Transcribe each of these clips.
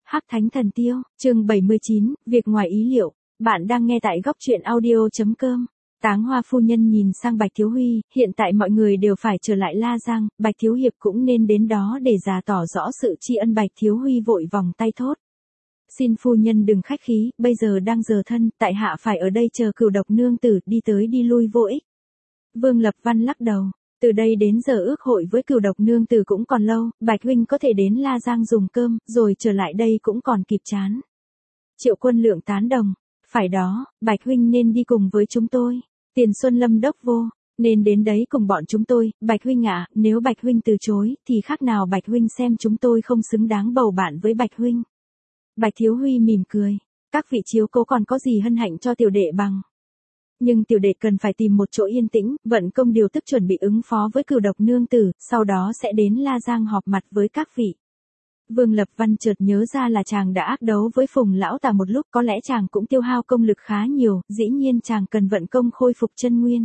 Hắc Thánh Thần Tiêu, chương 79, việc ngoài ý liệu. Bạn đang nghe tại góc truyện audio.com. Táng Hoa phu nhân nhìn sang Bạch Thiếu Huy, hiện tại mọi người đều phải trở lại La Giang, Bạch Thiếu Hiệp cũng nên đến đó để già tỏ rõ sự tri ân. Bạch Thiếu Huy vội vòng tay thốt. Xin phu nhân đừng khách khí, bây giờ đang giờ thân, tại hạ phải ở đây chờ Cửu Độc nương tử, đi tới đi lui vô ích. Vương Lập Văn lắc đầu. Từ đây đến giờ ước hội với Cửu Độc nương tử cũng còn lâu, Bạch huynh có thể đến La Giang dùng cơm, rồi trở lại đây cũng còn kịp chán. Triệu Quân Lượng tán đồng. Phải đó, Bạch huynh nên đi cùng với chúng tôi. Tiền Xuân Lâm đốc vô, nên đến đấy cùng bọn chúng tôi. Bạch huynh ạ, nếu Bạch huynh từ chối, thì khác nào Bạch huynh xem chúng tôi không xứng đáng bầu bạn với Bạch huynh. Bạch Thiếu Huy mỉm cười. Các vị chiếu cố còn có gì hân hạnh cho tiểu đệ bằng. Nhưng tiểu đệ cần phải tìm một chỗ yên tĩnh, vận công điều tức chuẩn bị ứng phó với Cửu Độc nương tử, sau đó sẽ đến La Giang họp mặt với các vị. Vương Lập Văn chợt nhớ ra là chàng đã ác đấu với Phùng lão tà một lúc, có lẽ chàng cũng tiêu hao công lực khá nhiều, dĩ nhiên chàng cần vận công khôi phục chân nguyên.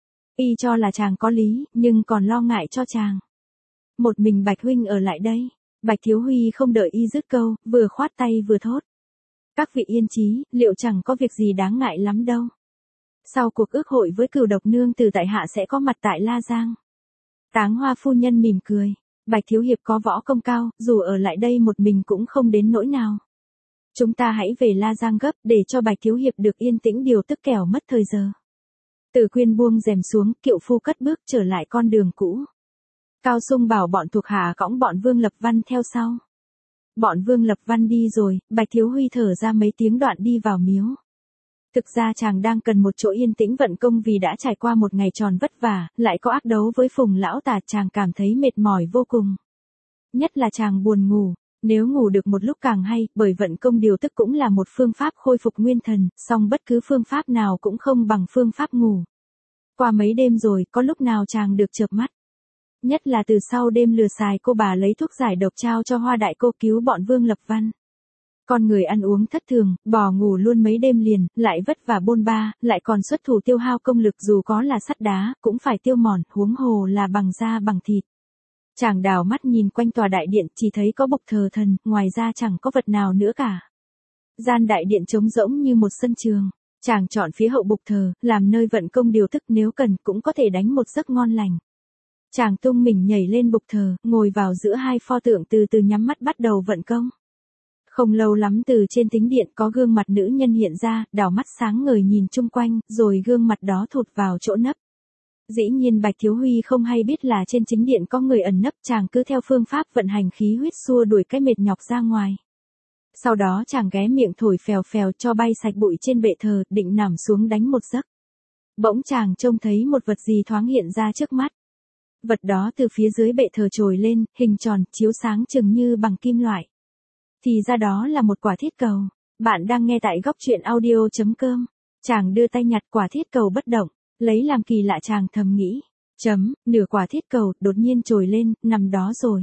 Y cho là chàng có lý, nhưng còn lo ngại cho chàng. Một mình Bạch huynh ở lại đây. Bạch Thiếu Huy không đợi y dứt câu, vừa khoát tay vừa thốt. Các vị yên chí, liệu chẳng có việc gì đáng ngại lắm đâu. Sau cuộc ước hội với Cửu Độc nương tử, tại hạ sẽ có mặt tại La Giang. Táng Hoa phu nhân mỉm cười. Bạch Thiếu Hiệp có võ công cao, dù ở lại đây một mình cũng không đến nỗi nào. Chúng ta hãy về La Giang gấp, để cho Bạch Thiếu Hiệp được yên tĩnh điều tức kẻo mất thời giờ. Từ Quyên buông rèm xuống, kiệu phu cất bước trở lại con đường cũ. Cao Sung bảo bọn thuộc hạ cõng bọn Vương Lập Văn theo sau. Bọn Vương Lập Văn đi rồi, Bạch Thiếu Huy thở ra mấy tiếng đoạn đi vào miếu. Thực ra chàng đang cần một chỗ yên tĩnh vận công, vì đã trải qua một ngày tròn vất vả, lại có ác đấu với Phùng lão tà, chàng cảm thấy mệt mỏi vô cùng. Nhất là chàng buồn ngủ, nếu ngủ được một lúc càng hay, bởi vận công điều tức cũng là một phương pháp khôi phục nguyên thần, song bất cứ phương pháp nào cũng không bằng phương pháp ngủ. Qua mấy đêm rồi, có lúc nào chàng được chợp mắt. Nhất là từ sau đêm lừa xài cô bà lấy thuốc giải độc trao cho Hoa đại cô cứu bọn Vương Lập Văn. Con người ăn uống thất thường, bò ngủ luôn mấy đêm liền, lại vất vả bôn ba, lại còn xuất thủ tiêu hao công lực, dù có là sắt đá, cũng phải tiêu mòn, huống hồ là bằng da bằng thịt. Chàng đảo mắt nhìn quanh tòa đại điện, chỉ thấy có bục thờ thần, ngoài ra chẳng có vật nào nữa cả. Gian đại điện trống rỗng như một sân trường. Chàng chọn phía hậu bục thờ, làm nơi vận công điều tức, nếu cần cũng có thể đánh một giấc ngon lành. Chàng tung mình nhảy lên bục thờ, ngồi vào giữa hai pho tượng, từ từ nhắm mắt bắt đầu vận công. Không lâu lắm từ trên tính điện có gương mặt nữ nhân hiện ra, đảo mắt sáng ngời nhìn chung quanh, rồi gương mặt đó thụt vào chỗ nấp. Dĩ nhiên Bạch Thiếu Huy không hay biết là trên chính điện có người ẩn nấp, chàng cứ theo phương pháp vận hành khí huyết xua đuổi cái mệt nhọc ra ngoài. Sau đó chàng ghé miệng thổi phèo phèo cho bay sạch bụi trên bệ thờ, định nằm xuống đánh một giấc. Bỗng chàng trông thấy một vật gì thoáng hiện ra trước mắt. Vật đó từ phía dưới bệ thờ trồi lên, hình tròn, chiếu sáng chừng như bằng kim loại. Thì ra đó là một quả thiết cầu. Bạn đang nghe tại góc truyện audio.com. Chàng đưa tay nhặt quả thiết cầu bất động, lấy làm kỳ lạ, chàng thầm nghĩ. Nửa quả thiết cầu đột nhiên trồi lên, nằm đó rồi.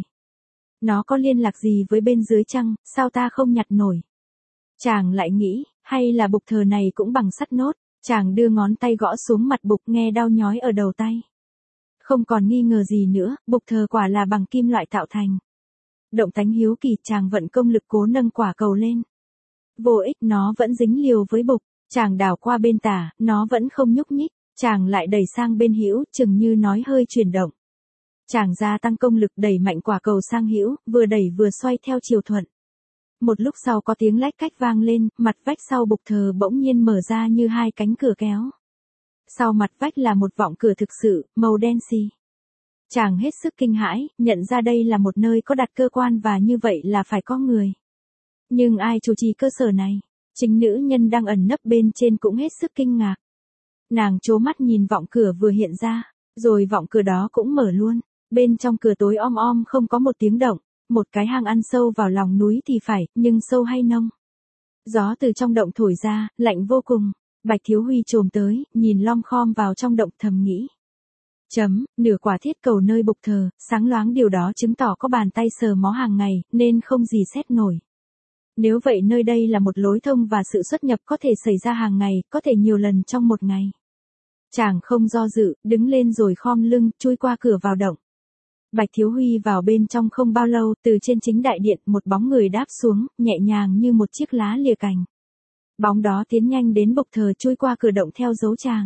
Nó có liên lạc gì với bên dưới chăng, sao ta không nhặt nổi? Chàng lại nghĩ, hay là bục thờ này cũng bằng sắt nốt. Chàng đưa ngón tay gõ xuống mặt bục, nghe đau nhói ở đầu tay. Không còn nghi ngờ gì nữa, bục thờ quả là bằng kim loại tạo thành. Động tánh hiếu kỳ, chàng vận công lực cố nâng quả cầu lên. Vô ích, nó vẫn dính liều với bục. Chàng đảo qua bên tả, nó vẫn không nhúc nhích. Chàng lại đẩy sang bên hữu, chừng như nói hơi chuyển động. Chàng gia tăng công lực đẩy mạnh quả cầu sang hữu, vừa đẩy vừa xoay theo chiều thuận. Một lúc sau có tiếng lách cách vang lên, mặt vách sau bục thờ bỗng nhiên mở ra như hai cánh cửa kéo. Sau mặt vách là một vọng cửa thực sự, màu đen xì. Chàng hết sức kinh hãi, nhận ra đây là một nơi có đặt cơ quan và như vậy là phải có người. Nhưng ai chủ trì cơ sở này? Chính nữ nhân đang ẩn nấp bên trên cũng hết sức kinh ngạc. Nàng trố mắt nhìn vọng cửa vừa hiện ra, rồi vọng cửa đó cũng mở luôn. Bên trong cửa tối om om không có một tiếng động, một cái hang ăn sâu vào lòng núi thì phải, nhưng sâu hay nông? Gió từ trong động thổi ra, lạnh vô cùng. Bạch Thiếu Huy chồm tới, nhìn lom khom vào trong động thầm nghĩ. Nửa quả thiết cầu nơi bục thờ, sáng loáng, điều đó chứng tỏ có bàn tay sờ mó hàng ngày, nên không gì xét nổi. Nếu vậy nơi đây là một lối thông và sự xuất nhập có thể xảy ra hàng ngày, có thể nhiều lần trong một ngày. Chàng không do dự, đứng lên rồi khom lưng, chui qua cửa vào động. Bạch Thiếu Huy vào bên trong không bao lâu, từ trên chính đại điện, một bóng người đáp xuống, nhẹ nhàng như một chiếc lá lìa cành. Bóng đó tiến nhanh đến bục thờ chui qua cửa động theo dấu chàng.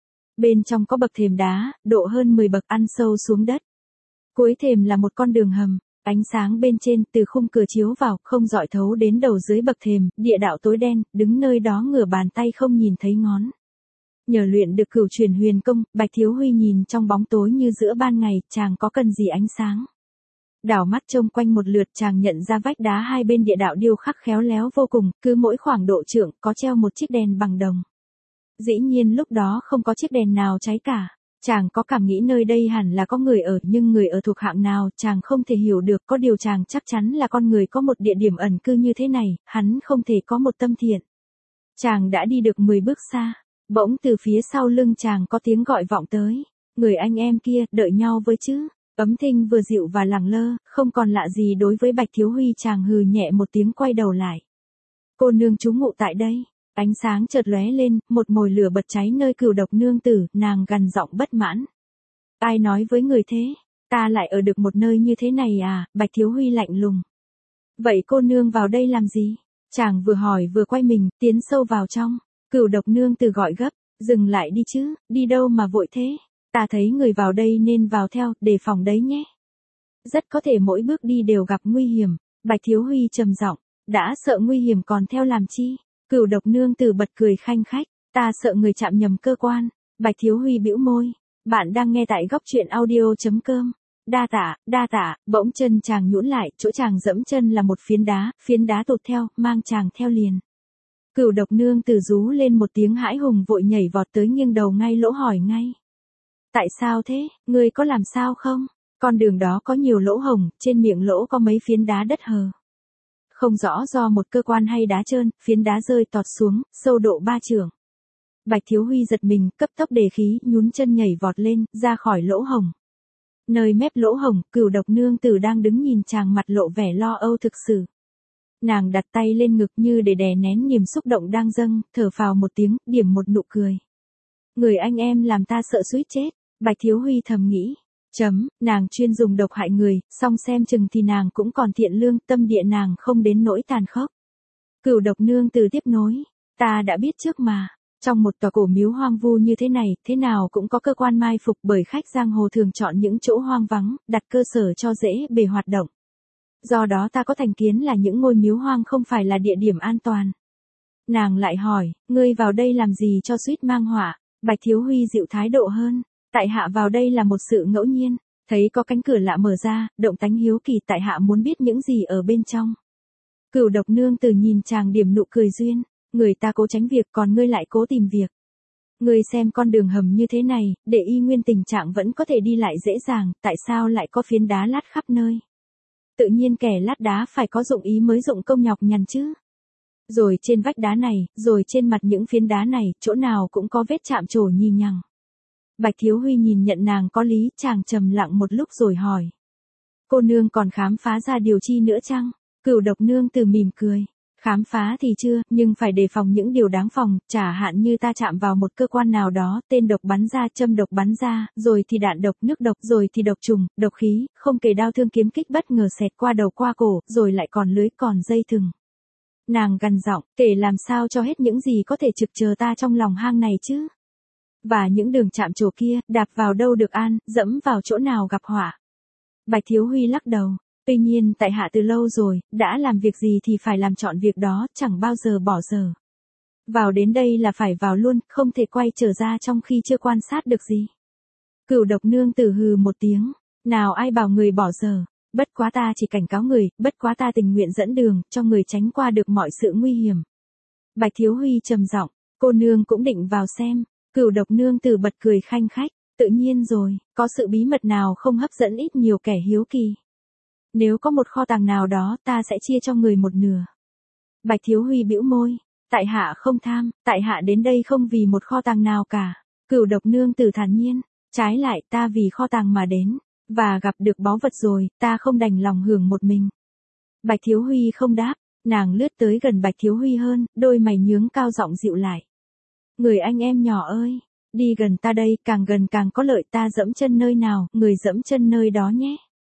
Bên trong có bậc thềm đá, độ hơn 10 bậc ăn sâu xuống đất. Cuối thềm là một con đường hầm, ánh sáng bên trên từ khung cửa chiếu vào, không rọi thấu đến đầu dưới bậc thềm, địa đạo tối đen, đứng nơi đó ngửa bàn tay không nhìn thấy ngón. Nhờ luyện được cửu truyền huyền công, Bạch Thiếu Huy nhìn trong bóng tối như giữa ban ngày, chàng có cần gì ánh sáng. Đảo mắt trông quanh một lượt, chàng nhận ra vách đá hai bên địa đạo điêu khắc khéo léo vô cùng, cứ mỗi khoảng độ trượng có treo một chiếc đèn bằng đồng. Dĩ nhiên lúc đó không có chiếc đèn nào cháy cả. Chàng có cảm nghĩ nơi đây hẳn là có người ở, nhưng người ở thuộc hạng nào chàng không thể hiểu được, có điều chàng chắc chắn là con người có một địa điểm ẩn cư như thế này, hắn không thể có một tâm thiện. Chàng đã đi được 10 bước xa, bỗng từ phía sau lưng chàng có tiếng gọi vọng tới. Người anh em kia, đợi nhau với chứ. Ấm Thinh vừa dịu và lẳng lơ, không còn lạ gì đối với Bạch Thiếu Huy, chàng hừ nhẹ một tiếng quay đầu lại. Cô nương trú ngụ tại đây. Ánh sáng chợt lóe lên, một mồi lửa bật cháy nơi Cửu Độc nương tử, nàng gằn giọng bất mãn. Ai nói với người thế? Ta lại ở được một nơi như thế này à? Bạch Thiếu Huy lạnh lùng. Vậy cô nương vào đây làm gì? Chàng vừa hỏi vừa quay mình, tiến sâu vào trong. Cửu Độc nương tử gọi gấp, dừng lại đi chứ, đi đâu mà vội thế? Ta thấy người vào đây nên vào theo, đề phòng đấy nhé. Rất có thể mỗi bước đi đều gặp nguy hiểm. Bạch Thiếu Huy trầm giọng, đã sợ nguy hiểm còn theo làm chi? Cửu Độc nương tử bật cười khanh khách, ta sợ người chạm nhầm cơ quan. Bạch Thiếu Huy bĩu môi, bạn đang nghe tại góc truyện audio.com. Đa tạ, bỗng chân chàng nhũn lại, chỗ chàng dẫm chân là một phiến đá tụt theo, mang chàng theo liền. Cửu Độc nương tử rú lên một tiếng hãi hùng, vội nhảy vọt tới, nghiêng đầu ngay lỗ hỏi ngay. Tại sao thế, ngươi có làm sao không? Con đường đó có nhiều lỗ hổng, trên miệng lỗ có mấy phiến đá đất hờ. Không rõ do một cơ quan hay đá trơn, phiến đá rơi tọt xuống, sâu độ 3 trượng. Bạch Thiếu Huy giật mình, cấp tốc đề khí, nhún chân nhảy vọt lên, ra khỏi lỗ hổng. Nơi mép lỗ hổng, Cửu Độc nương tử đang đứng nhìn chàng, mặt lộ vẻ lo âu thực sự. Nàng đặt tay lên ngực như để đè nén niềm xúc động đang dâng, thở phào một tiếng, điểm một nụ cười. Người anh em làm ta sợ suýt chết, Bạch Thiếu Huy thầm nghĩ. Nàng chuyên dùng độc hại người, song xem chừng thì nàng cũng còn thiện lương, tâm địa nàng không đến nỗi tàn khốc. Cửu Độc nương tử tiếp nối, ta đã biết trước mà, trong một tòa cổ miếu hoang vu như thế này, thế nào cũng có cơ quan mai phục, bởi khách giang hồ thường chọn những chỗ hoang vắng, đặt cơ sở cho dễ bề hoạt động. Do đó ta có thành kiến là những ngôi miếu hoang không phải là địa điểm an toàn. Nàng lại hỏi, ngươi vào đây làm gì cho suýt mang họa? Bạch Thiếu Huy dịu thái độ hơn. Tại hạ vào đây là một sự ngẫu nhiên, thấy có cánh cửa lạ mở ra, động tánh hiếu kỳ, tại hạ muốn biết những gì ở bên trong. Cửu Độc nương tử nhìn chàng điểm nụ cười duyên, người ta cố tránh việc còn ngươi lại cố tìm việc. Ngươi xem con đường hầm như thế này, để y nguyên tình trạng vẫn có thể đi lại dễ dàng, tại sao lại có phiến đá lát khắp nơi? Tự nhiên kẻ lát đá phải có dụng ý mới dụng công nhọc nhằn chứ. Rồi trên vách đá này, rồi trên mặt những phiến đá này, chỗ nào cũng có vết chạm trổ nhì nhằng. Bạch Thiếu Huy nhìn nhận nàng có lý, chàng trầm lặng một lúc rồi hỏi. Cô nương còn khám phá ra điều chi nữa chăng? Cửu Độc nương tử mỉm cười. Khám phá thì chưa, nhưng phải đề phòng những điều đáng phòng, chả hạn như ta chạm vào một cơ quan nào đó, tên độc bắn ra, châm độc bắn ra, rồi thì đạn độc, nước độc, rồi thì độc trùng, độc khí, không kể đao thương kiếm kích bất ngờ xẹt qua đầu qua cổ, rồi lại còn lưới còn dây thừng. Nàng gằn giọng, kể làm sao cho hết những gì có thể trực chờ ta trong lòng hang này chứ? Và những đường chạm trổ kia, đạp vào đâu được an, dẫm vào chỗ nào gặp họa. Bạch Thiếu Huy lắc đầu. Tuy nhiên tại hạ từ lâu rồi, đã làm việc gì thì phải làm trọn việc đó, chẳng bao giờ bỏ giờ. Vào đến đây là phải vào luôn, không thể quay trở ra trong khi chưa quan sát được gì. Cửu Độc nương tử hừ một tiếng, nào ai bảo người bỏ giờ, bất quá ta chỉ cảnh cáo người, bất quá ta tình nguyện dẫn đường, cho người tránh qua được mọi sự nguy hiểm. Bạch Thiếu Huy trầm giọng, cô nương cũng định vào xem. Cửu Độc nương tử bật cười khanh khách, tự nhiên rồi, có sự bí mật nào không hấp dẫn ít nhiều kẻ hiếu kỳ. Nếu có một kho tàng nào đó, ta sẽ chia cho người một nửa. Bạch Thiếu Huy bĩu môi, tại hạ không tham, tại hạ đến đây không vì một kho tàng nào cả. Cửu Độc nương tử thản nhiên, trái lại ta vì kho tàng mà đến, và gặp được báu vật rồi, ta không đành lòng hưởng một mình. Bạch Thiếu Huy không đáp, nàng lướt tới gần Bạch Thiếu Huy hơn, đôi mày nhướng cao giọng dịu lại. Người anh em nhỏ ơi, đi gần ta đây, càng gần càng có lợi, ta dẫm chân nơi nào, người dẫm chân nơi đó nhé.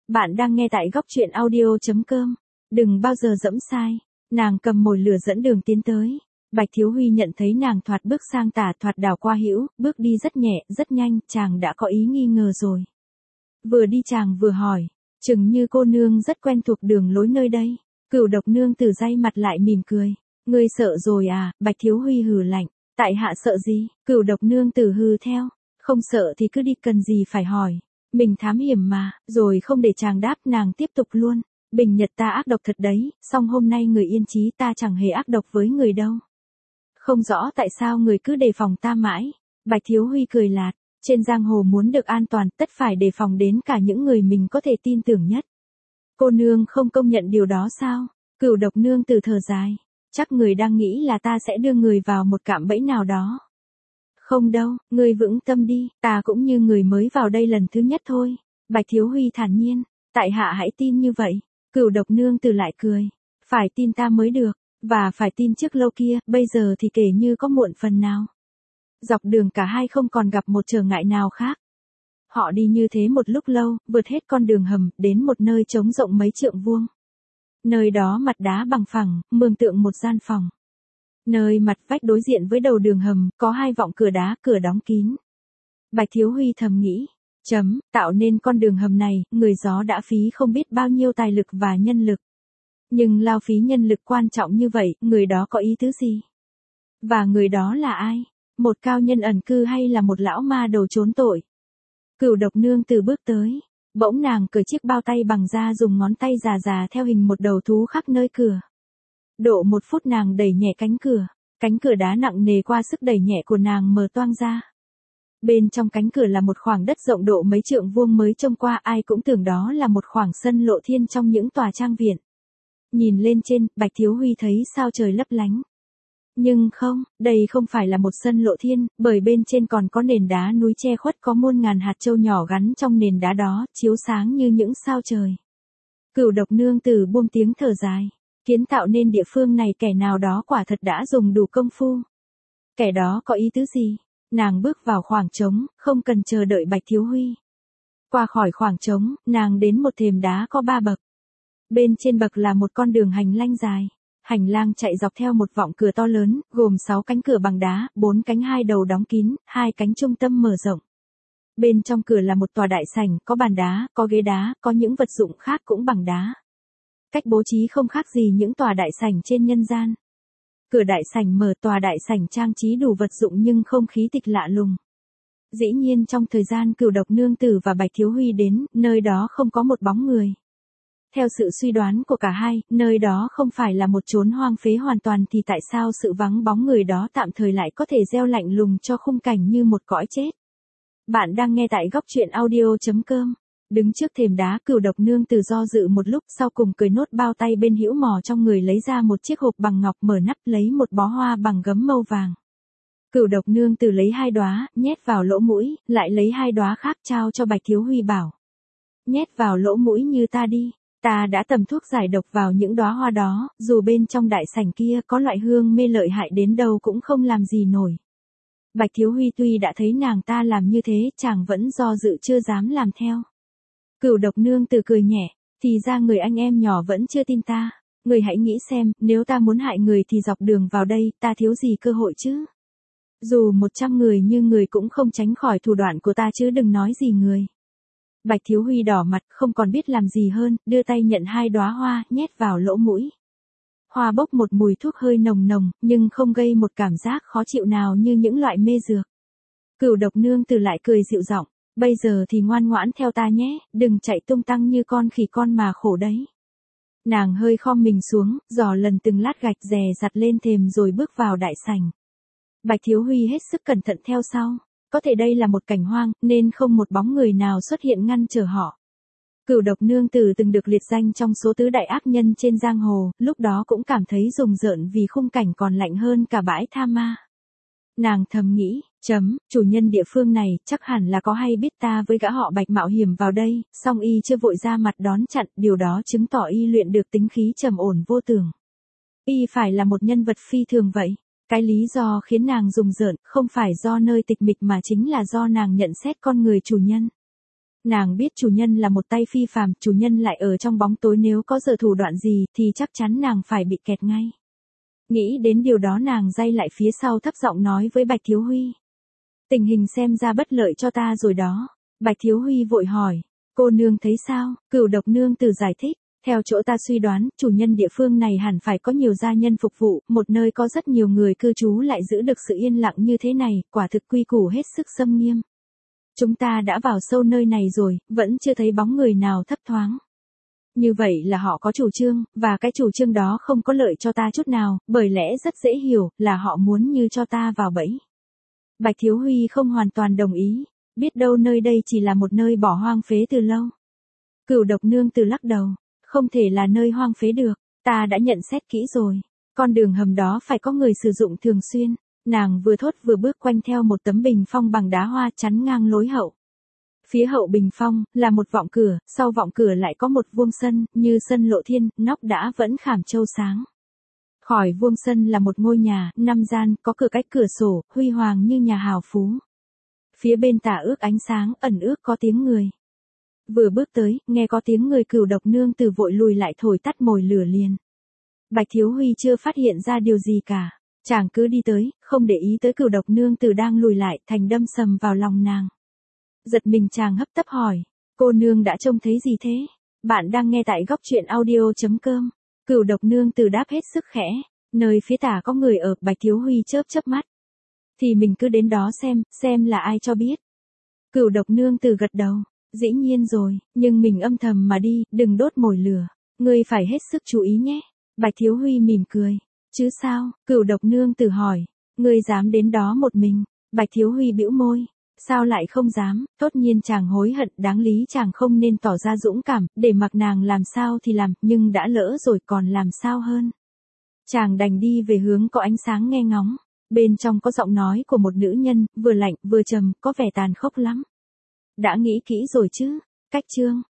Bạn đang nghe tại góc truyện audio.com. Đừng bao giờ dẫm sai. Nàng cầm mồi lửa dẫn đường tiến tới. Bạch Thiếu Huy nhận thấy nàng thoạt bước sang tả thoạt đảo qua hữu, bước đi rất nhẹ, rất nhanh, chàng đã có ý nghi ngờ rồi. Vừa đi chàng vừa hỏi, chừng như cô nương rất quen thuộc đường lối nơi đây. Cửu Độc nương tử day mặt lại mỉm cười. Ngươi sợ rồi à? Bạch Thiếu Huy hừ lạnh. Tại hạ sợ gì? Cửu Độc nương tử hừ theo. Không sợ thì cứ đi, cần gì phải hỏi. Mình thám hiểm mà. Rồi không để chàng đáp, nàng tiếp tục luôn. Bình Nhật ta ác độc thật đấy, song hôm nay người Yên Chí ta chẳng hề ác độc với người đâu. Không rõ tại sao người cứ đề phòng ta mãi. Bạch Thiếu Huy cười lạt. Trên giang hồ muốn được an toàn, tất phải đề phòng đến cả những người mình có thể tin tưởng nhất. Cô nương không công nhận điều đó sao? Cửu Độc nương từ thở dài. Chắc người đang nghĩ là ta sẽ đưa người vào một cạm bẫy nào đó. Không đâu, ngươi vững tâm đi, ta cũng như người mới vào đây lần thứ nhất thôi. Bạch Thiếu Huy thản nhiên. Tại hạ hãy tin như vậy. Cửu Độc nương từ lại cười. Phải tin ta mới được, và phải tin trước lâu kia, bây giờ thì kể như có muộn phần nào. Dọc đường cả hai không còn gặp một trở ngại nào khác. Họ đi như thế một lúc lâu, vượt hết con đường hầm, đến một nơi trống rộng mấy trượng vuông. Nơi đó mặt đá bằng phẳng, mường tượng một gian phòng. Nơi mặt vách đối diện với đầu đường hầm, có hai vọng cửa đá, cửa đóng kín. Bạch Thiếu Huy thầm nghĩ, tạo nên con đường hầm này, người gió đã phí không biết bao nhiêu tài lực và nhân lực. Nhưng lao phí nhân lực quan trọng như vậy, người đó có ý tứ gì? Và người đó là ai? Một cao nhân ẩn cư hay là một lão ma đầu trốn tội? Cửu Độc nương từ bước tới. Bỗng nàng cởi chiếc bao tay bằng da, dùng ngón tay già già theo hình một đầu thú khắc nơi cửa. Độ 1 phút nàng đẩy nhẹ cánh cửa đá nặng nề qua sức đẩy nhẹ của nàng mở toang ra. Bên trong cánh cửa là một khoảng đất rộng độ mấy trượng vuông, mới trông qua ai cũng tưởng đó là một khoảng sân lộ thiên trong những tòa trang viện. Nhìn lên trên, Bạch Thiếu Huy thấy sao trời lấp lánh. Nhưng không, đây không phải là một sân lộ thiên, bởi bên trên còn có nền đá núi che khuất, có muôn ngàn hạt châu nhỏ gắn trong nền đá đó, chiếu sáng như những sao trời. Cửu Độc nương tử buông tiếng thở dài. Kiến tạo nên địa phương này kẻ nào đó quả thật đã dùng đủ công phu. Kẻ đó có ý tứ gì? Nàng bước vào khoảng trống, không cần chờ đợi Bạch Thiếu Huy. Qua khỏi khoảng trống, nàng đến một thềm đá có 3 bậc. Bên trên bậc là một con đường hành lang dài. Hành lang chạy dọc theo một vọng cửa to lớn, gồm 6 cánh cửa bằng đá, 4 cánh hai đầu đóng kín, 2 cánh trung tâm mở rộng. Bên trong cửa là một tòa đại sảnh, có bàn đá, có ghế đá, có những vật dụng khác cũng bằng đá. Cách bố trí không khác gì những tòa đại sảnh trên nhân gian. Cửa đại sảnh mở, tòa đại sảnh trang trí đủ vật dụng nhưng không khí tịch lạ lùng. Dĩ nhiên trong thời gian Cửu Độc nương tử và Bạch Thiếu Huy đến, nơi đó không có một bóng người. Theo sự suy đoán của cả hai, nơi đó không phải là một chốn hoang phế hoàn toàn, thì tại sao sự vắng bóng người đó tạm thời lại có thể gieo lạnh lùng cho khung cảnh như một cõi chết? Bạn đang nghe tại góc truyện audio.com. Đứng trước thềm đá, Cửu Độc nương tử do dự một lúc, sau cùng cởi nốt bao tay bên hữu mò trong người, lấy ra một chiếc hộp bằng ngọc, mở nắp lấy một bó hoa bằng gấm màu vàng. Cửu Độc nương tử lấy 2 đóa, nhét vào lỗ mũi, lại lấy 2 đóa khác trao cho Bạch Thiếu Huy, bảo: nhét vào lỗ mũi như ta đi. Ta đã tầm thuốc giải độc vào những đóa hoa đó, dù bên trong đại sảnh kia có loại hương mê lợi hại đến đâu cũng không làm gì nổi. Bạch Thiếu Huy tuy đã thấy nàng ta làm như thế, chàng vẫn do dự chưa dám làm theo. Cửu Độc nương tử cười nhẹ, thì ra người anh em nhỏ vẫn chưa tin ta. Người hãy nghĩ xem, nếu ta muốn hại người thì dọc đường vào đây, ta thiếu gì cơ hội chứ? Dù 100 người như người cũng không tránh khỏi thủ đoạn của ta, chứ đừng nói gì người. Bạch Thiếu Huy đỏ mặt, không còn biết làm gì hơn, đưa tay nhận 2 đóa hoa, nhét vào lỗ mũi. Hoa bốc một mùi thuốc hơi nồng nồng, nhưng không gây một cảm giác khó chịu nào như những loại mê dược. Cửu Độc nương tử lại cười dịu giọng, bây giờ thì ngoan ngoãn theo ta nhé, đừng chạy tung tăng như con khỉ con mà khổ đấy. Nàng hơi khom mình xuống, dò lần từng lát gạch dè dặt lên thềm rồi bước vào đại sảnh. Bạch Thiếu Huy hết sức cẩn thận theo sau. Có thể đây là một cảnh hoang, nên không một bóng người nào xuất hiện ngăn trở họ. Cửu Độc nương tử từng được liệt danh trong số tứ đại ác nhân trên giang hồ, lúc đó cũng cảm thấy rùng rợn vì khung cảnh còn lạnh hơn cả bãi tha ma. Nàng thầm nghĩ, chủ nhân địa phương này chắc hẳn là có hay biết ta với gã họ Bạch mạo hiểm vào đây, song y chưa vội ra mặt đón chặn, điều đó chứng tỏ y luyện được tính khí trầm ổn vô tường. Y phải là một nhân vật phi thường vậy. Cái lý do khiến nàng rùng rợn không phải do nơi tịch mịch mà chính là do nàng nhận xét con người chủ nhân. Nàng biết chủ nhân là một tay phi phàm, chủ nhân lại ở trong bóng tối, nếu có giờ thủ đoạn gì thì chắc chắn nàng phải bị kẹt ngay. Nghĩ đến điều đó nàng day lại phía sau thấp giọng nói với Bạch Thiếu Huy. Tình hình xem ra bất lợi cho ta rồi đó. Bạch Thiếu Huy vội hỏi. Cô nương thấy sao? Cửu Độc nương tử giải thích. Theo chỗ ta suy đoán, chủ nhân địa phương này hẳn phải có nhiều gia nhân phục vụ, một nơi có rất nhiều người cư trú lại giữ được sự yên lặng như thế này, quả thực quy củ hết sức xâm nghiêm. Chúng ta đã vào sâu nơi này rồi, vẫn chưa thấy bóng người nào thấp thoáng. Như vậy là họ có chủ trương, và cái chủ trương đó không có lợi cho ta chút nào, bởi lẽ rất dễ hiểu là họ muốn như cho ta vào bẫy. Bạch Thiếu Huy không hoàn toàn đồng ý, biết đâu nơi đây chỉ là một nơi bỏ hoang phế từ lâu. Cửu Độc nương tử lắc đầu, không thể là nơi hoang phế được, ta đã nhận xét kỹ rồi. Con đường hầm đó phải có người sử dụng thường xuyên. Nàng vừa thốt vừa bước quanh theo một tấm bình phong bằng đá hoa chắn ngang lối hậu. Phía hậu bình phong là một vọng cửa, sau vọng cửa lại có một vuông sân, như sân lộ thiên, nóc đã vẫn khảm châu sáng. Khỏi vuông sân là một ngôi nhà, 5 gian, có cửa cách cửa sổ, huy hoàng như nhà hào phú. Phía bên tả ước ánh sáng, ẩn ước có tiếng người. Vừa bước tới, nghe có tiếng người, Cửu Độc nương tử vội lùi lại thổi tắt mồi lửa liền. Bạch Thiếu Huy chưa phát hiện ra điều gì cả. Chàng cứ đi tới, không để ý tới Cửu Độc nương tử đang lùi lại, thành đâm sầm vào lòng nàng. Giật mình chàng hấp tấp hỏi, cô nương đã trông thấy gì thế? Bạn đang nghe tại góc truyện audio.com. Cửu Độc nương tử đáp hết sức khẽ, nơi phía tả có người ở. Bạch Thiếu Huy chớp chớp mắt. Thì mình cứ đến đó xem là ai cho biết. Cửu Độc nương tử gật đầu, dĩ nhiên rồi, nhưng mình âm thầm mà đi, đừng đốt mồi lửa, ngươi phải hết sức chú ý nhé. Bạch Thiếu Huy mỉm cười. Chứ sao? Cửu Độc nương tử hỏi. Ngươi dám đến đó một mình? Bạch Thiếu Huy bĩu môi. Sao lại không dám? Tốt nhiên chàng hối hận, đáng lý chàng không nên tỏ ra dũng cảm, để mặc nàng làm sao thì làm, nhưng đã lỡ rồi còn làm sao hơn. Chàng đành đi về hướng có ánh sáng nghe ngóng. Bên trong có giọng nói của một nữ nhân, vừa lạnh vừa trầm, có vẻ tàn khốc lắm. Đã nghĩ kỹ rồi chứ? Cách chương